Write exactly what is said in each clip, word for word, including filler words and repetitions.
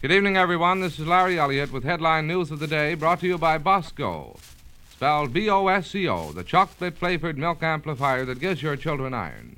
Good evening, everyone. This is Larry Elliott with headline news of the day, brought to you by Bosco, spelled B O S C O, the chocolate-flavored milk amplifier that gives your children iron.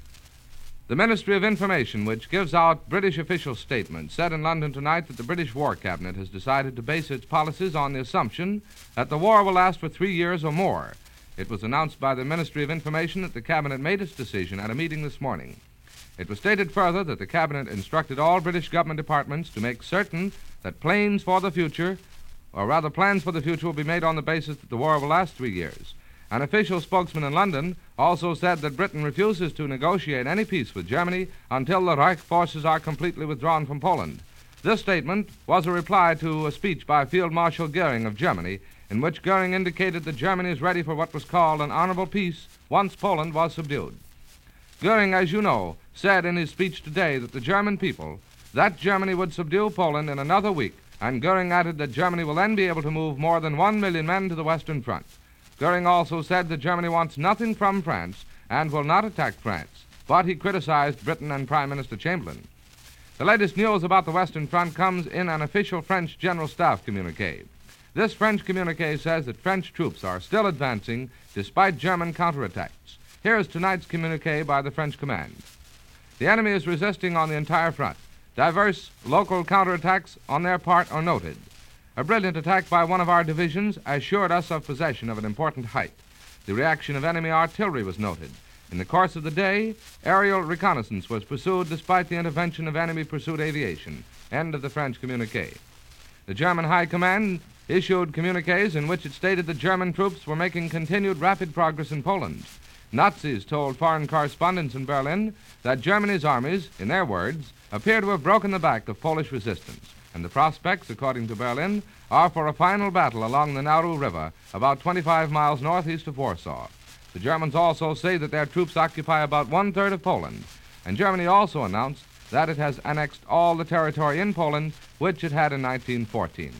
The Ministry of Information, which gives out British official statements, said in London tonight that the British War Cabinet has decided to base its policies on the assumption that the war will last for three years or more. It was announced by the Ministry of Information that the Cabinet made its decision at a meeting this morning. It was stated further that the Cabinet instructed all British government departments to make certain that plans for the future, or rather plans for the future, will be made on the basis that the war will last three years. An official spokesman in London also said that Britain refuses to negotiate any peace with Germany until the Reich forces are completely withdrawn from Poland. This statement was a reply to a speech by Field Marshal Goering of Germany, in which Goering indicated that Germany is ready for what was called an honorable peace once Poland was subdued. Goering, as you know, said in his speech today that the German people, that Germany would subdue Poland in another week, and Goering added that Germany will then be able to move more than one million men to the Western Front. Goering also said that Germany wants nothing from France and will not attack France, but he criticized Britain and Prime Minister Chamberlain. The latest news about the Western Front comes in an official French General Staff communique. This French communique says that French troops are still advancing despite German counterattacks. Here is tonight's communique by the French command. The enemy is resisting on the entire front. Diverse local counterattacks on their part are noted. A brilliant attack by one of our divisions assured us of possession of an important height. The reaction of enemy artillery was noted. In the course of the day, aerial reconnaissance was pursued despite the intervention of enemy pursuit aviation. End of the French communique. The German High Command issued communiques in which it stated that German troops were making continued rapid progress in Poland. Nazis told foreign correspondents in Berlin that Germany's armies, in their words, appear to have broken the back of Polish resistance, and the prospects, according to Berlin, are for a final battle along the Nauru River, about twenty-five miles northeast of Warsaw. The Germans also say that their troops occupy about one-third of Poland, and Germany also announced that it has annexed all the territory in Poland which it had in nineteen fourteen.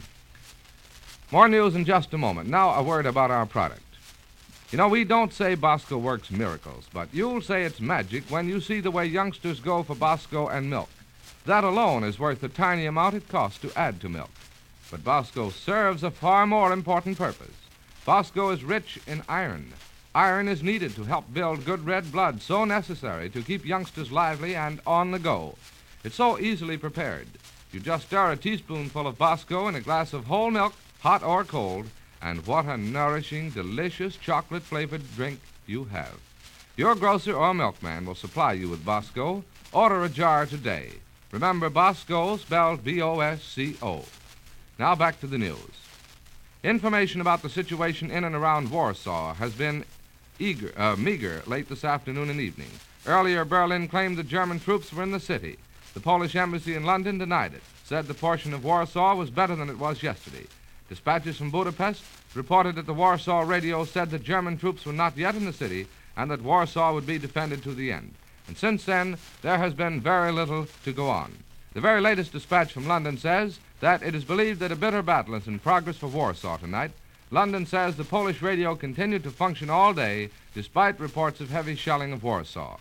More news in just a moment. Now a word about our product. You know, we don't say Bosco works miracles, but you'll say it's magic when you see the way youngsters go for Bosco and milk. That alone is worth the tiny amount it costs to add to milk. But Bosco serves a far more important purpose. Bosco is rich in iron. Iron is needed to help build good red blood, so necessary to keep youngsters lively and on the go. It's so easily prepared. You just stir a teaspoonful of Bosco in a glass of whole milk, hot or cold, and what a nourishing, delicious chocolate-flavored drink you have. Your grocer or milkman will supply you with Bosco. Order a jar today. Remember, Bosco, spelled B O S C O. Now back to the news. Information about the situation in and around Warsaw has been eager, uh, meager late this afternoon and evening. Earlier, Berlin claimed that German troops were in the city. The Polish embassy in London denied it, said the portion of Warsaw was better than it was yesterday. Dispatches from Budapest reported that the Warsaw radio said that German troops were not yet in the city and that Warsaw would be defended to the end. And since then, there has been very little to go on. The very latest dispatch from London says that it is believed that a bitter battle is in progress for Warsaw tonight. London says the Polish radio continued to function all day despite reports of heavy shelling of Warsaw.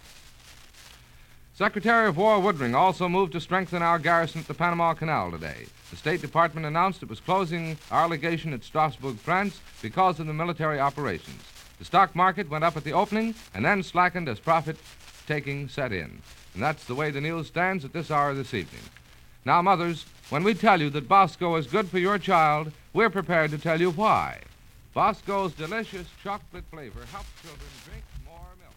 Secretary of War Woodring also moved to strengthen our garrison at the Panama Canal today. The State Department announced it was closing our legation at Strasbourg, France, because of the military operations. The stock market went up at the opening and then slackened as profit-taking set in. And that's the way the news stands at this hour this evening. Now, mothers, when we tell you that Bosco is good for your child, we're prepared to tell you why. Bosco's delicious chocolate flavor helps children drink more milk.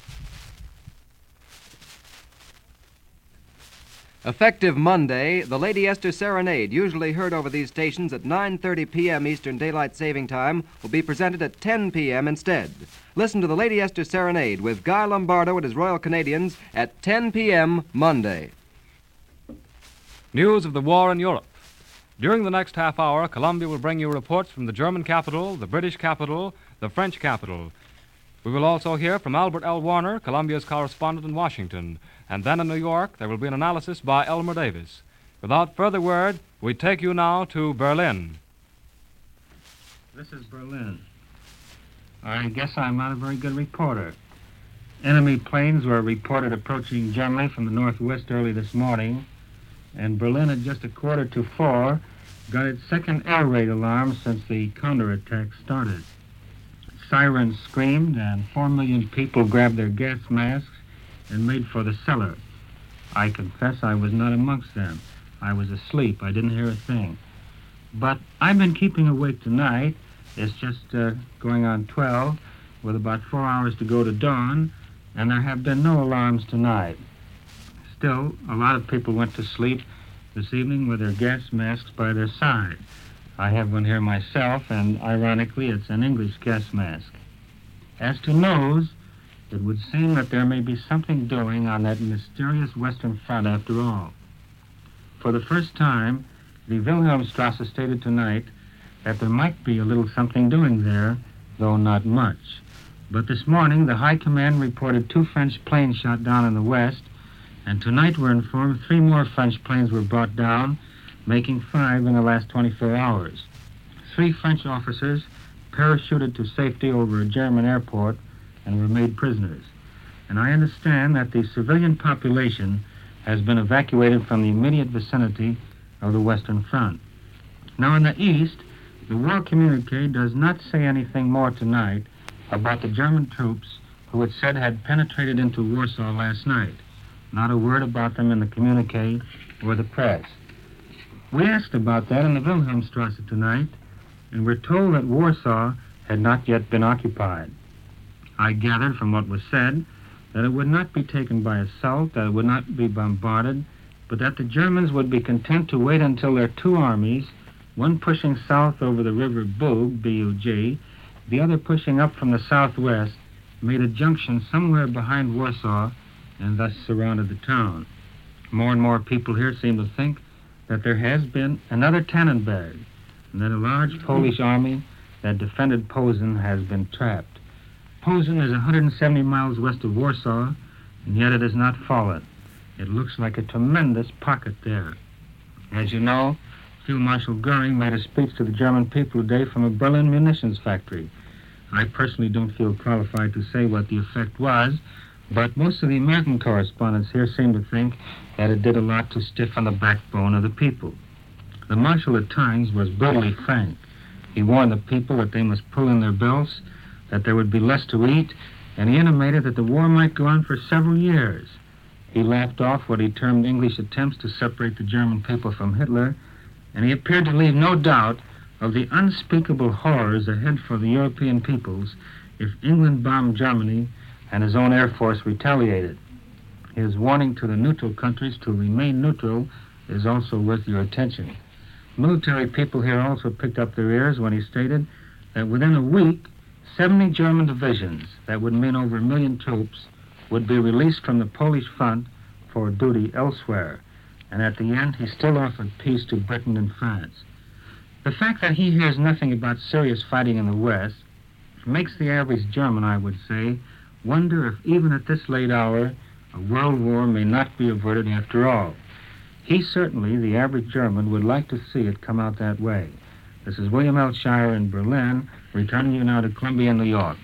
Effective Monday, the Lady Esther Serenade, usually heard over these stations at nine thirty p.m. Eastern Daylight Saving Time, will be presented at ten p.m. instead. Listen to the Lady Esther Serenade with Guy Lombardo and his Royal Canadians at ten p.m. Monday. News of the war in Europe. During the next half hour, Columbia will bring you reports from the German capital, the British capital, the French capital. We will also hear from Albert L. Warner, Columbia's correspondent in Washington. And then in New York, there will be an analysis by Elmer Davis. Without further word, we take you now to Berlin. This is Berlin. I guess I'm not a very good reporter. Enemy planes were reported approaching Germany from the northwest early this morning. and Berlin at just a quarter to four got its second air raid alarm since the counterattack started. Sirens screamed, and four million people grabbed their gas masks and made for the cellar. I confess I was not amongst them. I was asleep. I didn't hear a thing. But I've been keeping awake tonight. It's just uh, going on twelve, with about four hours to go to dawn, and there have been no alarms tonight. Still, a lot of people went to sleep this evening with their gas masks by their side. I have one here myself, and ironically, it's an English gas mask. As to nose, it would seem that there may be something doing on that mysterious Western Front after all. For the first time, the Wilhelmstrasse stated tonight that there might be a little something doing there, though not much. But this morning, the High Command reported two French planes shot down in the west, and tonight we're informed three more French planes were brought down, making five in the last twenty-four hours. Three French officers parachuted to safety over a German airport and were made prisoners. And I understand that the civilian population has been evacuated from the immediate vicinity of the Western Front. Now in the east, the war communique does not say anything more tonight about the German troops who it said had penetrated into Warsaw last night. Not a word about them in the communique or the press. We asked about that in the Wilhelmstrasse tonight, and we're told that Warsaw had not yet been occupied. I gathered from what was said that it would not be taken by assault, that it would not be bombarded, but that the Germans would be content to wait until their two armies, one pushing south over the river Bug, B U G, the other pushing up from the southwest, made a junction somewhere behind Warsaw and thus surrounded the town. More and more people here seem to think that there has been another Tannenberg, and that a large Polish army that defended Posen has been trapped. Posen is one hundred seventy miles west of Warsaw, and yet it has not fallen. It looks like a tremendous pocket there. As you know, Field Marshal Goering made a speech to the German people today from a Berlin munitions factory. I personally don't feel qualified to say what the effect was, but most of the American correspondents here seem to think that it did a lot to stiffen the backbone of the people. The Marshal at times was brutally frank. He warned the people that they must pull in their belts, that there would be less to eat, and he intimated that the war might go on for several years. He laughed off what he termed English attempts to separate the German people from Hitler, and he appeared to leave no doubt of the unspeakable horrors ahead for the European peoples if England bombed Germany and his own Air Force retaliated. His warning to the neutral countries to remain neutral is also worth your attention. Military people here also picked up their ears when he stated that within a week, seventy German divisions, that would mean over a million troops, would be released from the Polish front for duty elsewhere. And at the end, he still offered peace to Britain and France. The fact that he hears nothing about serious fighting in the West makes the average German, I would say, wonder if even at this late hour, a world war may not be averted after all. He certainly, the average German, would like to see it come out that way. This is William L. Shire in Berlin, returning you now to Columbia, New York.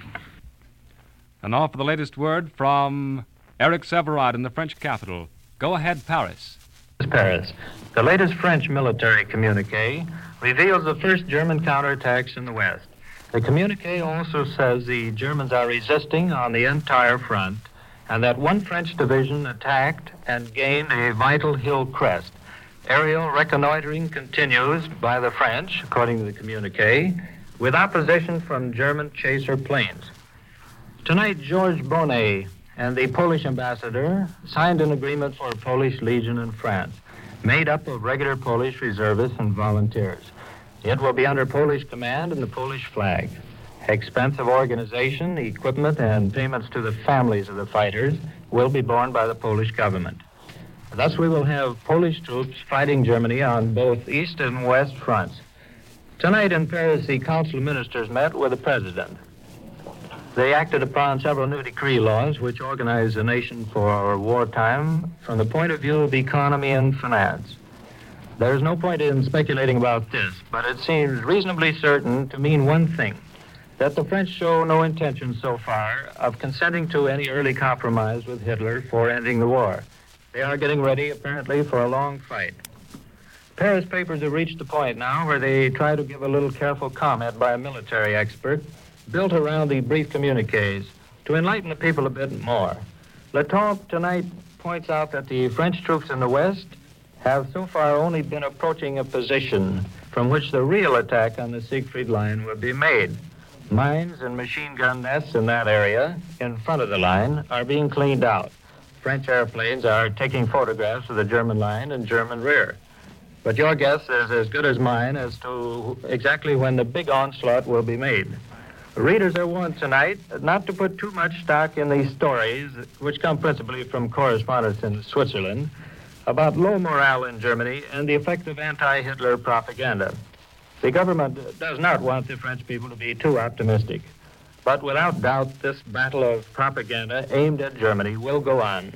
And now for the latest word from Eric Severard in the French capital. Go ahead, Paris. Paris. The latest French military communique reveals the first German counterattacks in the West. The communique also says the Germans are resisting on the entire front, and that one French division attacked and gained a vital hill crest. Aerial reconnoitering continues by the French, according to the communique, with opposition from German chaser planes. Tonight, Georges Bonnet and the Polish ambassador signed an agreement for a Polish Legion in France, made up of regular Polish reservists and volunteers. It will be under Polish command and the Polish flag. Expense of organization, equipment, and payments to the families of the fighters will be borne by the Polish government. Thus, we will have Polish troops fighting Germany on both east and west fronts. Tonight in Paris, the Council of Ministers met with the President. They acted upon several new decree laws which organize the nation for wartime from the point of view of economy and finance. There's no point in speculating about this, but it seems reasonably certain to mean one thing, that the French show no intention so far of consenting to any early compromise with Hitler for ending the war. They are getting ready, apparently, for a long fight. Paris papers have reached the point now where they try to give a little careful comment by a military expert built around the brief communiques to enlighten the people a bit more. Le Temps tonight points out that the French troops in the West have so far only been approaching a position from which the real attack on the Siegfried Line would be made. Mines and machine gun nests in that area in front of the line are being cleaned out. French airplanes are taking photographs of the German line and German rear. But your guess is as good as mine as to exactly when the big onslaught will be made. Readers are warned tonight not to put too much stock in these stories, which come principally from correspondents in Switzerland, about low morale in Germany and the effect of anti-Hitler propaganda. The government does not want the French people to be too optimistic. But without doubt, this battle of propaganda aimed at Germany will go on.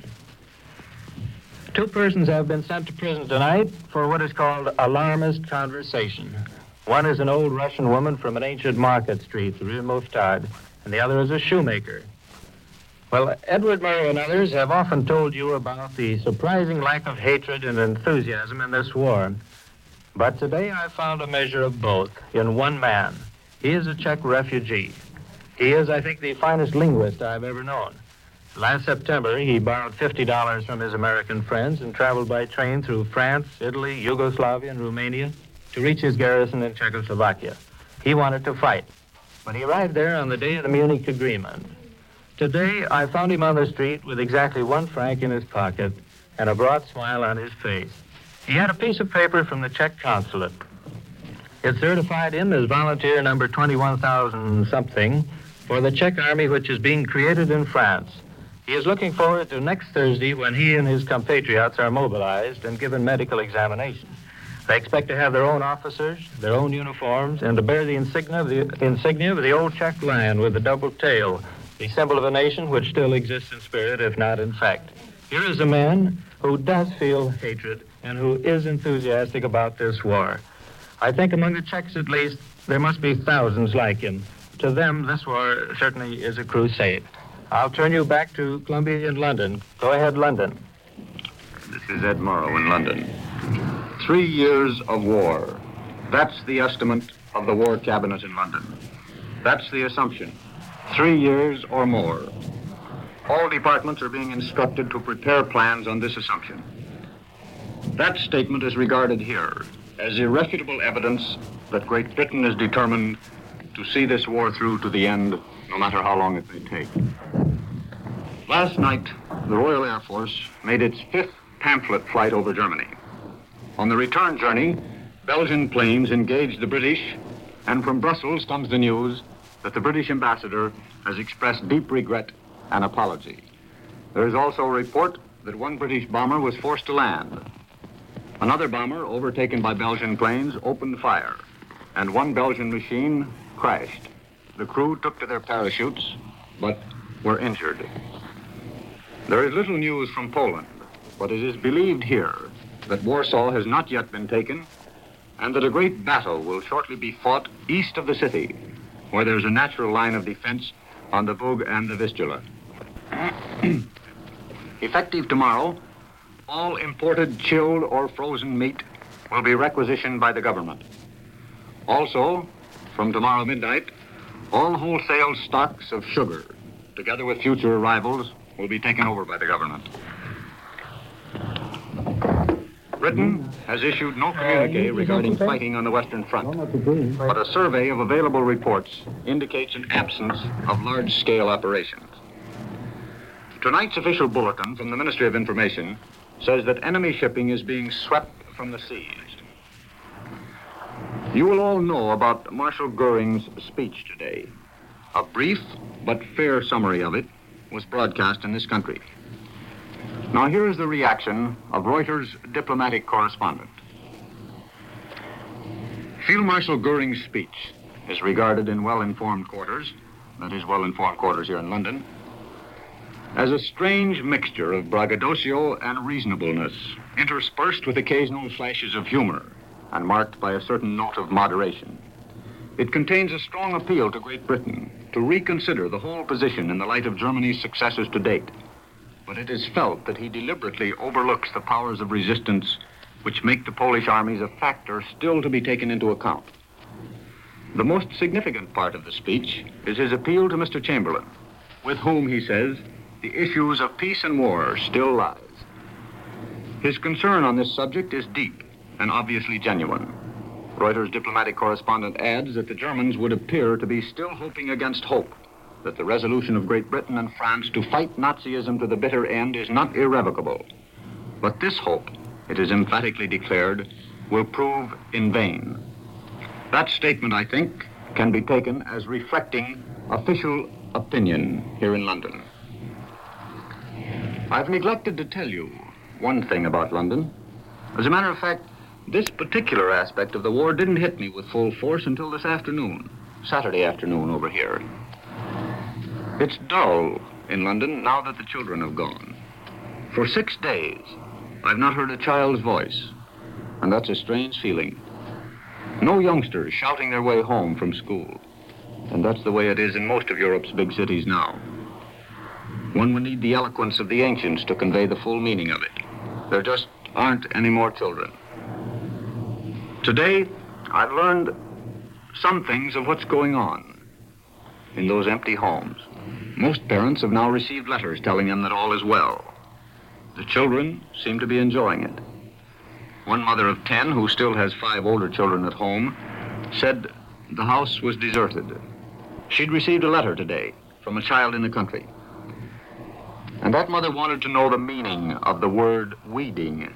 Two persons have been sent to prison tonight for what is called alarmist conversation. One is an old Russian woman from an ancient market street, the Rue Mouffetard, and the other is a shoemaker. Well, Edward Murrow and others have often told you about the surprising lack of hatred and enthusiasm in this war. But today I found a measure of both in one man. He is a Czech refugee. He is, I think, the finest linguist I've ever known. Last September, he borrowed fifty dollars from his American friends and traveled by train through France, Italy, Yugoslavia, and Romania to reach his garrison in Czechoslovakia. He wanted to fight, but he arrived there on the day of the Munich Agreement. Today, I found him on the street with exactly one franc in his pocket and a broad smile on his face. He had a piece of paper from the Czech consulate. It certified him as volunteer number twenty-one thousand something for the Czech army, which is being created in France. He is looking forward to next Thursday when he and his compatriots are mobilized and given medical examination. They expect to have their own officers, their own uniforms, and to bear the insignia of the, insignia of the old Czech lion with the double tail, the symbol of a nation which still exists in spirit, if not in fact. Here is a man who does feel hatred and who is enthusiastic about this war. I think among the Czechs, at least, there must be thousands like him. To them, this war certainly is a crusade. I'll turn you back to Columbia in London. Go ahead, London. This is Ed Morrow in London. Three years of war. That's the estimate of the War Cabinet in London. That's the assumption. Three years or more. All departments are being instructed to prepare plans on this assumption. That statement is regarded here as irrefutable evidence that Great Britain is determined to see this war through to the end, no matter how long it may take. Last night, the Royal Air Force made its fifth pamphlet flight over Germany. On the return journey, Belgian planes engaged the British, and from Brussels comes the news that the British ambassador has expressed deep regret and apology. There is also a report that one British bomber was forced to land. Another bomber, overtaken by Belgian planes, opened fire, and one Belgian machine crashed. The crew took to their parachutes, but were injured. There is little news from Poland, but it is believed here that Warsaw has not yet been taken, and that a great battle will shortly be fought east of the city, where there's a natural line of defense on the Bug and the Vistula. Effective tomorrow, all imported chilled or frozen meat will be requisitioned by the government. Also, from tomorrow midnight, all wholesale stocks of sugar, together with future arrivals, will be taken over by the government. Britain has issued no communique regarding fighting on the Western Front, but a survey of available reports indicates an absence of large-scale operations. Tonight's official bulletin from the Ministry of Information says that enemy shipping is being swept from the seas. You will all know about Marshal Goering's speech today. A brief but fair summary of it was broadcast in this country. Now here is the reaction of Reuters' diplomatic correspondent. Field Marshal Goering's speech is regarded in well-informed quarters, that is, well-informed quarters here in London, as a strange mixture of braggadocio and reasonableness, interspersed with occasional flashes of humor and marked by a certain note of moderation. It contains a strong appeal to Great Britain to reconsider the whole position in the light of Germany's successes to date, but it is felt that he deliberately overlooks the powers of resistance which make the Polish armies a factor still to be taken into account. The most significant part of the speech is his appeal to Mister Chamberlain, with whom, he says, the issues of peace and war still lies. His concern on this subject is deep and obviously genuine. Reuters diplomatic correspondent adds that the Germans would appear to be still hoping against hope that the resolution of Great Britain and France to fight Nazism to the bitter end is not irrevocable. But this hope, it is emphatically declared, will prove in vain. That statement, I think, can be taken as reflecting official opinion here in London. I've neglected to tell you one thing about London. As a matter of fact, this particular aspect of the war didn't hit me with full force until this afternoon, Saturday afternoon over here. It's dull in London now that the children have gone. For six days, I've not heard a child's voice, and that's a strange feeling. No youngsters shouting their way home from school, and that's the way it is in most of Europe's big cities now. One would need the eloquence of the ancients to convey the full meaning of it. There just aren't any more children. Today, I've learned some things of what's going on in those empty homes. Most parents have now received letters telling them that all is well. The children seem to be enjoying it. One mother of ten, who still has five older children at home, said the house was deserted. She'd received a letter today from a child in the country. And that mother wanted to know the meaning of the word weeding.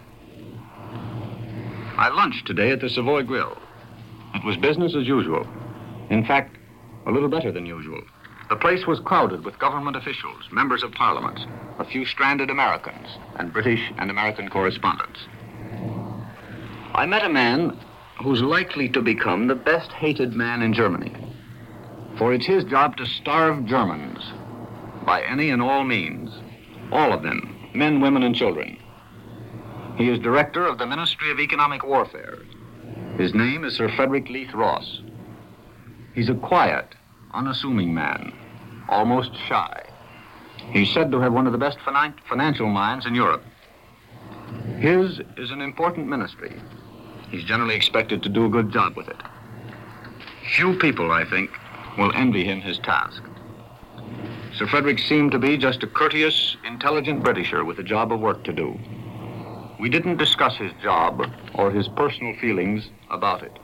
I lunched today at the Savoy Grill. It was business as usual. In fact, a little better than usual. The place was crowded with government officials, members of parliament, a few stranded Americans, and British and American correspondents. I met a man who's likely to become the best hated man in Germany. For it's his job to starve Germans by any and all means. All of them, men, women, and children. He is director of the Ministry of Economic Warfare. His name is Sir Frederick Leith Ross. He's a quiet, unassuming man, almost shy. He's said to have one of the best finan- financial minds in Europe. His is an important ministry. He's generally expected to do a good job with it. Few people, I think, will envy him his task. Sir Frederick seemed to be just a courteous, intelligent Britisher with a job of work to do. We didn't discuss his job or his personal feelings about it.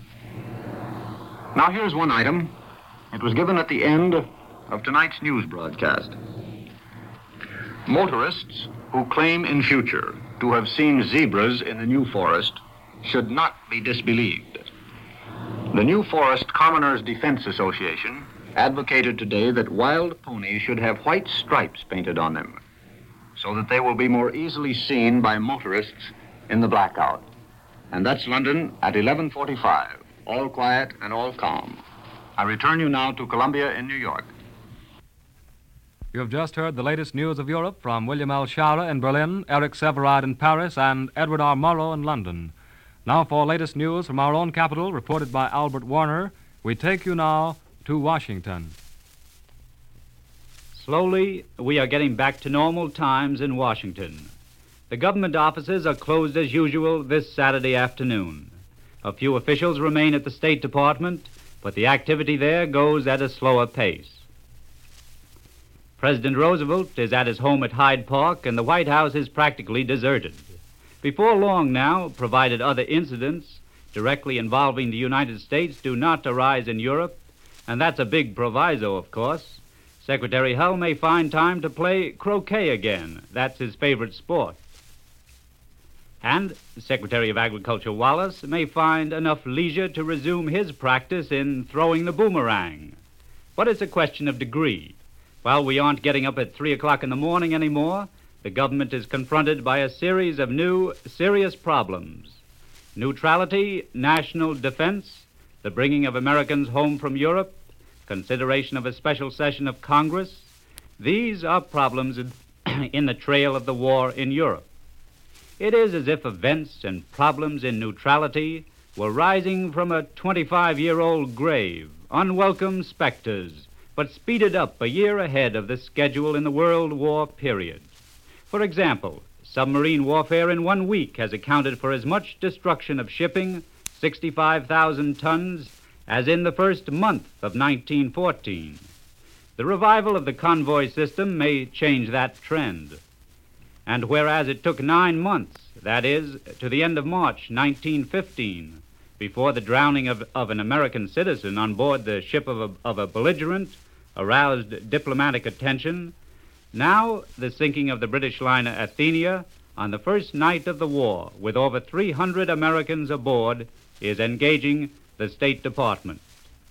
Now here's one item. It was given at the end of tonight's news broadcast. Motorists who claim in future to have seen zebras in the New Forest should not be disbelieved. The New Forest Commoners Defense Association advocated today that wild ponies should have white stripes painted on them so that they will be more easily seen by motorists in the blackout. And that's London at eleven forty-five, all quiet and all calm. I return you now to Columbia in New York. You have just heard the latest news of Europe from William L. Schara in Berlin, Eric Severide in Paris, and Edward R. Morrow in London. Now for latest news from our own capital, reported by Albert Warner, we take you now to Washington. Slowly, we are getting back to normal times in Washington. The government offices are closed as usual this Saturday afternoon. A few officials remain at the State Department, but the activity there goes at a slower pace. President Roosevelt is at his home at Hyde Park, and the White House is practically deserted. Before long now, provided other incidents directly involving the United States do not arise in Europe, and that's a big proviso, of course, Secretary Hull may find time to play croquet again. That's his favorite sport. And Secretary of Agriculture Wallace may find enough leisure to resume his practice in throwing the boomerang. But it's a question of degree. While we aren't getting up at three o'clock in the morning anymore, the government is confronted by a series of new, serious problems. Neutrality, national defense, the bringing of Americans home from Europe, consideration of a special session of Congress. These are problems in, in the trail of the war in Europe. It is as if events and problems in neutrality were rising from a twenty-five-year-old grave, unwelcome specters, but speeded up a year ahead of the schedule in the World War period. For example, submarine warfare in one week has accounted for as much destruction of shipping, sixty-five thousand tons, as in the first month of nineteen fourteen. The revival of the convoy system may change that trend. And whereas it took nine months, that is, to the end of March nineteen fifteen, before the drowning of, of an American citizen on board the ship of a, of a belligerent aroused diplomatic attention, now the sinking of the British liner Athenia on the first night of the war, with over three hundred Americans aboard, is engaging the State Department.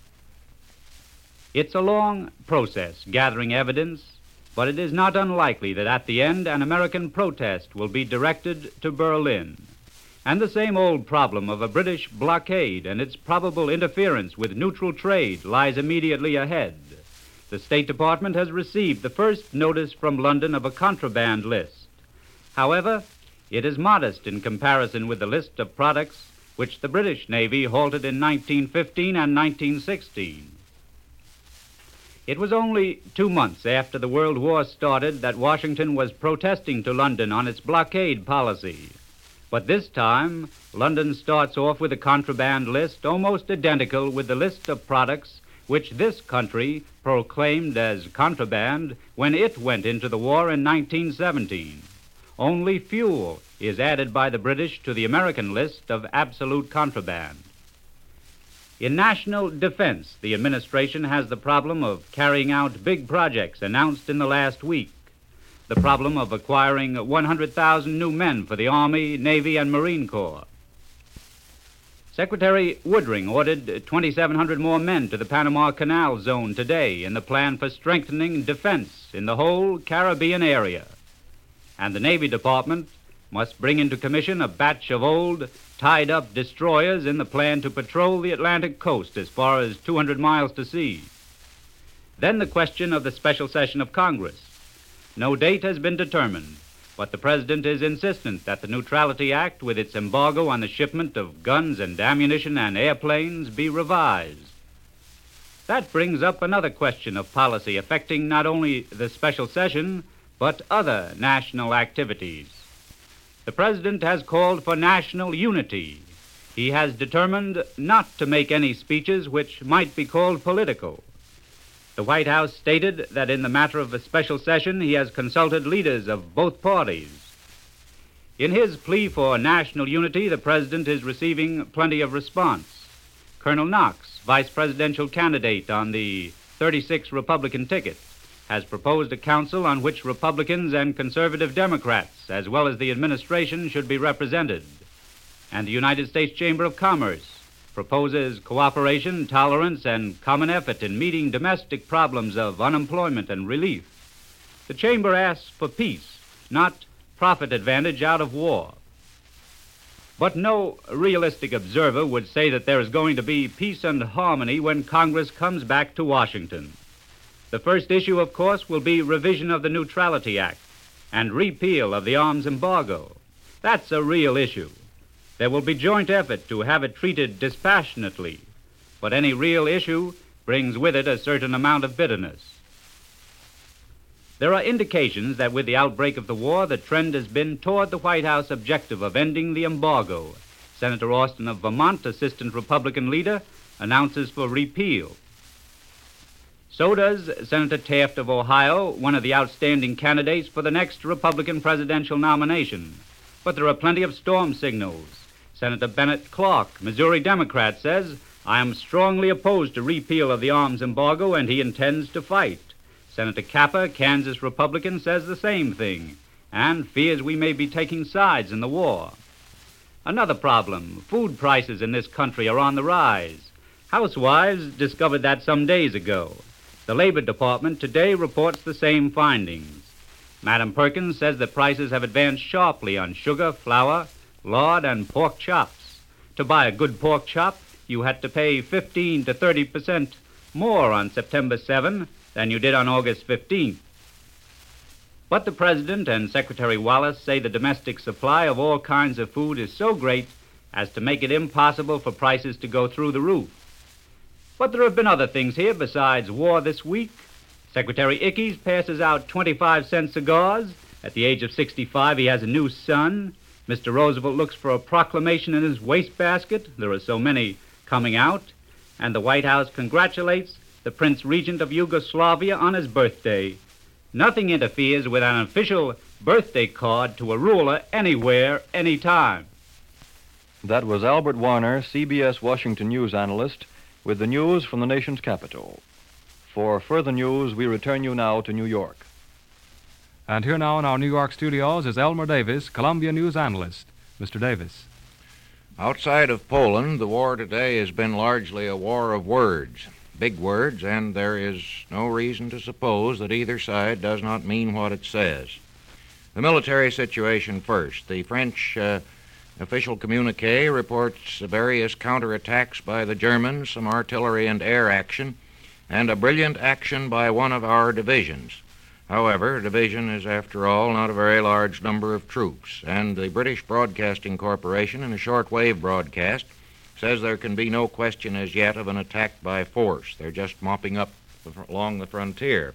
It's a long process gathering evidence, but it is not unlikely that at the end an American protest will be directed to Berlin. And the same old problem of a British blockade and its probable interference with neutral trade lies immediately ahead. The State Department has received the first notice from London of a contraband list. However, it is modest in comparison with the list of products which the British Navy halted in nineteen fifteen and nineteen sixteen. It was only two months after the World War started that Washington was protesting to London on its blockade policy. But this time, London starts off with a contraband list almost identical with the list of products which this country proclaimed as contraband when it went into the war in nineteen seventeen. Only fuel is added by the British to the American list of absolute contraband. In national defense, the administration has the problem of carrying out big projects announced in the last week. The problem of acquiring one hundred thousand new men for the Army, Navy, and Marine Corps. Secretary Woodring ordered twenty-seven hundred more men to the Panama Canal zone today in the plan for strengthening defense in the whole Caribbean area. And the Navy Department must bring into commission a batch of old, tied-up destroyers in the plan to patrol the Atlantic coast as far as two hundred miles to sea. Then the question of the special session of Congress. No date has been determined, but the President is insistent that the Neutrality Act, with its embargo on the shipment of guns and ammunition and airplanes, be revised. That brings up another question of policy affecting not only the special session, but other national activities. The President has called for national unity. He has determined not to make any speeches which might be called political. The White House stated that in the matter of a special session, he has consulted leaders of both parties. In his plea for national unity, the President is receiving plenty of response. Colonel Knox, vice presidential candidate on the thirty-six Republican ticket, has proposed a council on which Republicans and conservative Democrats, as well as the administration, should be represented. And the United States Chamber of Commerce proposes cooperation, tolerance, and common effort in meeting domestic problems of unemployment and relief. The Chamber asks for peace, not profit advantage out of war. But no realistic observer would say that there is going to be peace and harmony when Congress comes back to Washington. The first issue, of course, will be revision of the Neutrality Act and repeal of the arms embargo. That's a real issue. There will be joint effort to have it treated dispassionately, but any real issue brings with it a certain amount of bitterness. There are indications that with the outbreak of the war, the trend has been toward the White House objective of ending the embargo. Senator Austin of Vermont, assistant Republican leader, announces for repeal. So does Senator Taft of Ohio, one of the outstanding candidates for the next Republican presidential nomination. But there are plenty of storm signals. Senator Bennett Clark, Missouri Democrat, says, "I am strongly opposed to repeal of the arms embargo, and he intends to fight." Senator Capper, Kansas Republican, says the same thing, and fears we may be taking sides in the war. Another problem, food prices in this country are on the rise. Housewives discovered that some days ago. The Labor Department today reports the same findings. Madam Perkins says that prices have advanced sharply on sugar, flour, lard, and pork chops. To buy a good pork chop, you had to pay fifteen to thirty percent more on September seventh than you did on August fifteenth. But the President and Secretary Wallace say the domestic supply of all kinds of food is so great as to make it impossible for prices to go through the roof. But there have been other things here besides war this week. Secretary Ickes passes out twenty-five cent cigars, At the age of sixty-five, he has a new son. Mister Roosevelt looks for a proclamation in his wastebasket. There are so many coming out. And the White House congratulates the Prince Regent of Yugoslavia on his birthday. Nothing interferes with an official birthday card to a ruler anywhere, anytime. That was Albert Warner, C B S Washington News analyst, with the news from the nation's capital. For further news, we return you now to New York. And here now in our New York studios is Elmer Davis, Columbia News analyst. Mister Davis. Outside of Poland, the war today has been largely a war of words. Big words, and there is no reason to suppose that either side does not mean what it says. The military situation first. The French uh, official communique reports various counterattacks by the Germans, some artillery and air action, and a brilliant action by one of our divisions. However, a division is, after all, not a very large number of troops, and the British Broadcasting Corporation, in a shortwave broadcast, says there can be no question as yet of an attack by force. They're just mopping up along the frontier.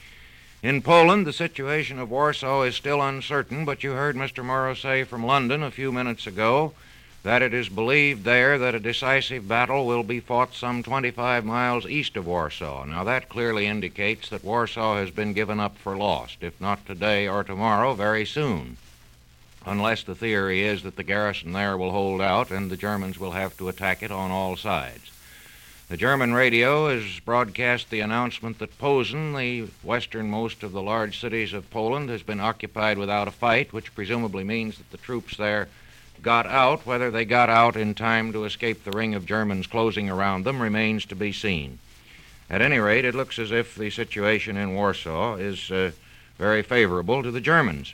In Poland, the situation of Warsaw is still uncertain, but you heard Mister Morrow say from London a few minutes ago that it is believed there that a decisive battle will be fought some twenty-five miles east of Warsaw. Now, that clearly indicates that Warsaw has been given up for lost, if not today or tomorrow, very soon. Unless the theory is that the garrison there will hold out and the Germans will have to attack it on all sides. The German radio has broadcast the announcement that Posen, the westernmost of the large cities of Poland, has been occupied without a fight, which presumably means that the troops there got out. Whether they got out in time to escape the ring of Germans closing around them remains to be seen. At any rate, it looks as if the situation in Warsaw is uh, very favorable to the Germans.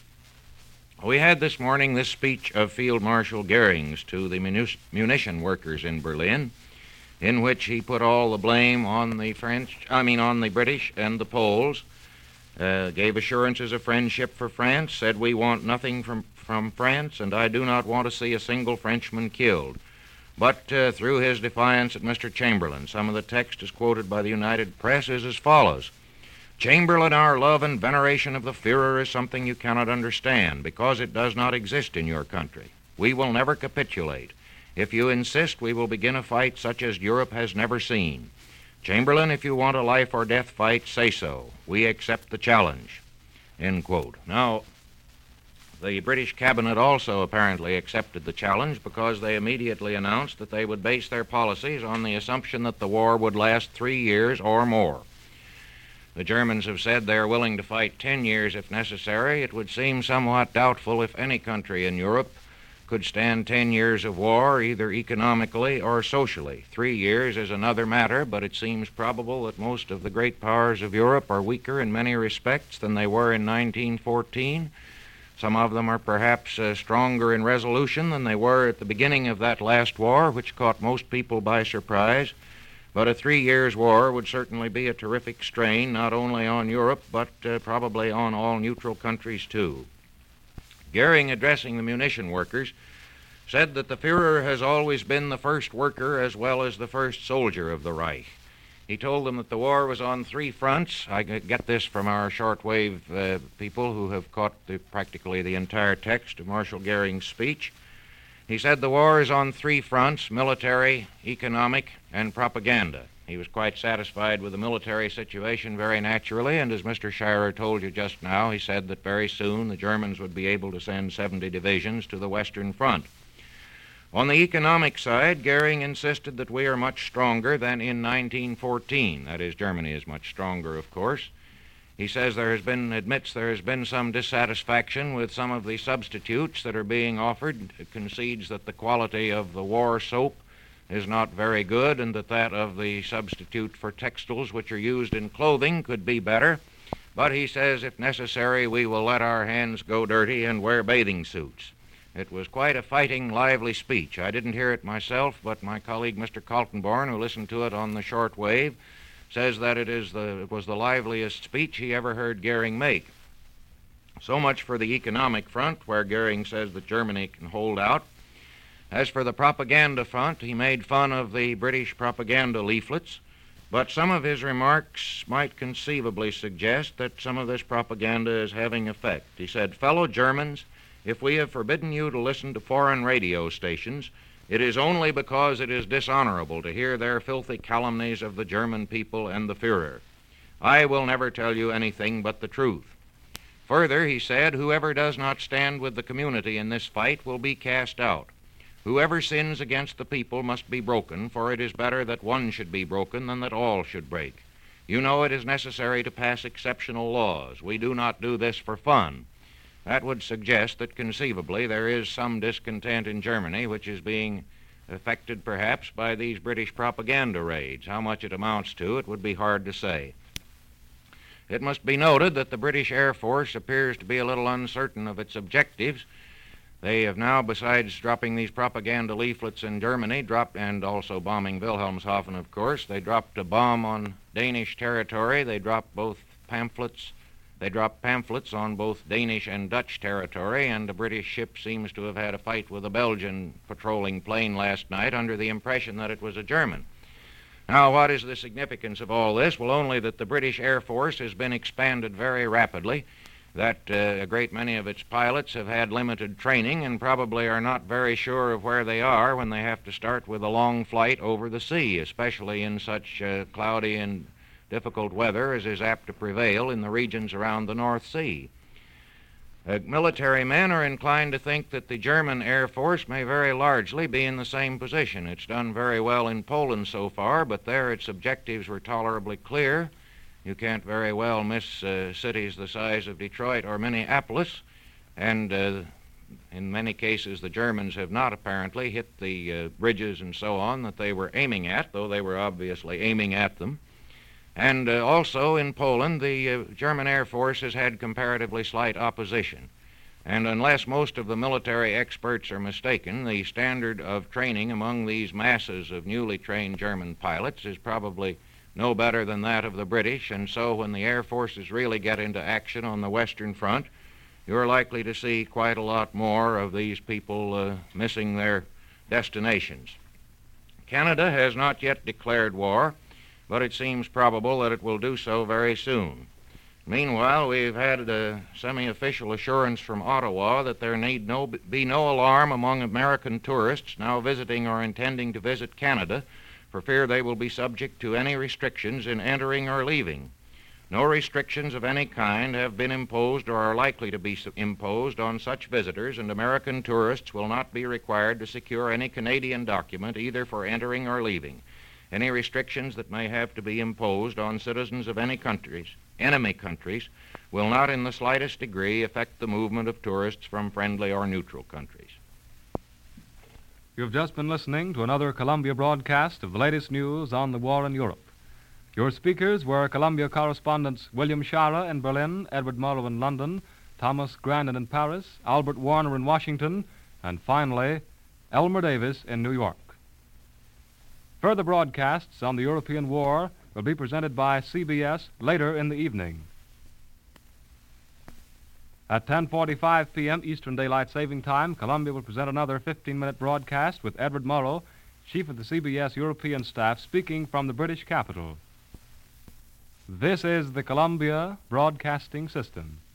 We had this morning this speech of Field Marshal Goering's to the munition, munition workers in Berlin, in which he put all the blame on the French, I mean on the British and the Poles, uh, gave assurances of friendship for France, said we want nothing from, from France, and I do not want to see a single Frenchman killed. But uh, through his defiance at Mister Chamberlain, some of the text as quoted by the United Press is as follows. Chamberlain, our love and veneration of the Führer is something you cannot understand because it does not exist in your country. We will never capitulate. If you insist, we will begin a fight such as Europe has never seen. Chamberlain, if you want a life or death fight, say so. We accept the challenge. End quote. Now, the British cabinet also apparently accepted the challenge because they immediately announced that they would base their policies on the assumption that the war would last three years or more. The Germans have said they are willing to fight ten years if necessary. It would seem somewhat doubtful if any country in Europe could stand ten years of war, either economically or socially. Three years is another matter, but it seems probable that most of the great powers of Europe are weaker in many respects than they were in nineteen fourteen. Some of them are perhaps uh, stronger in resolution than they were at the beginning of that last war, which caught most people by surprise. But a three years war would certainly be a terrific strain, not only on Europe, but uh, probably on all neutral countries, too. Goering, addressing the munition workers, said that the Führer has always been the first worker as well as the first soldier of the Reich. He told them that the war was on three fronts. I get this from our shortwave uh, people who have caught the, practically the entire text of Marshal Goering's speech. He said the war is on three fronts, military, economic, and propaganda. He was quite satisfied with the military situation very naturally, and as Mister Shirer told you just now, he said that very soon the Germans would be able to send seventy divisions to the Western Front. On the economic side, Goering insisted that we are much stronger than in nineteen fourteen. That is, Germany is much stronger, of course. He says there has been, admits there has been some dissatisfaction with some of the substitutes that are being offered. It concedes that the quality of the war soap is not very good and that that of the substitute for textiles which are used in clothing could be better. But he says if necessary we will let our hands go dirty and wear bathing suits. It was quite a fighting, lively speech. I didn't hear it myself, but my colleague Mister Kaltenborn, who listened to it on the short wave, says that it is the it was the liveliest speech he ever heard Goering make. So much for the economic front, where Goering says that Germany can hold out. As for the propaganda front, he made fun of the British propaganda leaflets, But some of his remarks might conceivably suggest that some of this propaganda is having effect. He said, "Fellow Germans, if we have forbidden you to listen to foreign radio stations, it is only because it is dishonorable to hear their filthy calumnies of the German people and the Führer. I will never tell you anything but the truth." Further, he said, "Whoever does not stand with the community in this fight will be cast out. Whoever sins against the people must be broken, for it is better that one should be broken than that all should break. You know it is necessary to pass exceptional laws. We do not do this for fun." That would suggest that conceivably there is some discontent in Germany which is being affected perhaps by these British propaganda raids. How much it amounts to, it would be hard to say. It must be noted that the British Air Force appears to be a little uncertain of its objectives. They have now, besides dropping these propaganda leaflets in Germany, dropped, and also bombing Wilhelmshaven, of course, they dropped a bomb on Danish territory. They dropped both pamphlets. They dropped pamphlets on both Danish and Dutch territory, and a British ship seems to have had a fight with a Belgian patrolling plane last night under the impression that it was a German. Now, what is the significance of all this? Well, only that the British Air Force has been expanded very rapidly, that uh, a great many of its pilots have had limited training and probably are not very sure of where they are when they have to start with a long flight over the sea, especially in such uh, cloudy and difficult weather as is apt to prevail in the regions around the North Sea. Uh, military men are inclined to think that the German Air Force may very largely be in the same position. It's done very well in Poland so far, but there its objectives were tolerably clear. You can't very well miss uh, cities the size of Detroit or Minneapolis, and uh, in many cases the Germans have not apparently hit the uh, bridges and so on that they were aiming at, though they were obviously aiming at them. And uh, also in Poland, the uh, German Air Force has had comparatively slight opposition. And unless most of the military experts are mistaken, the standard of training among these masses of newly trained German pilots is probably no better than that of the British, and so when the Air Forces really get into action on the Western Front, you're likely to see quite a lot more of these people uh, missing their destinations. Canada has not yet declared war, but it seems probable that it will do so very soon. Meanwhile, we've had a semi-official assurance from Ottawa that there need no, be no alarm among American tourists now visiting or intending to visit Canada for fear they will be subject to any restrictions in entering or leaving. No restrictions of any kind have been imposed or are likely to be imposed on such visitors, and American tourists will not be required to secure any Canadian document either for entering or leaving. Any restrictions that may have to be imposed on citizens of any countries, enemy countries, will not in the slightest degree affect the movement of tourists from friendly or neutral countries. You've just been listening to another Columbia broadcast of the latest news on the war in Europe. Your speakers were Columbia correspondents William Shara in Berlin, Edward Morrow in London, Thomas Grandin in Paris, Albert Warner in Washington, and finally, Elmer Davis in New York. Further broadcasts on the European war will be presented by C B S later in the evening. At ten forty-five p.m. Eastern Daylight Saving Time, Columbia will present another fifteen-minute broadcast with Edward Morrow, Chief of the C B S European Staff, speaking from the British capital. This is the Columbia Broadcasting System.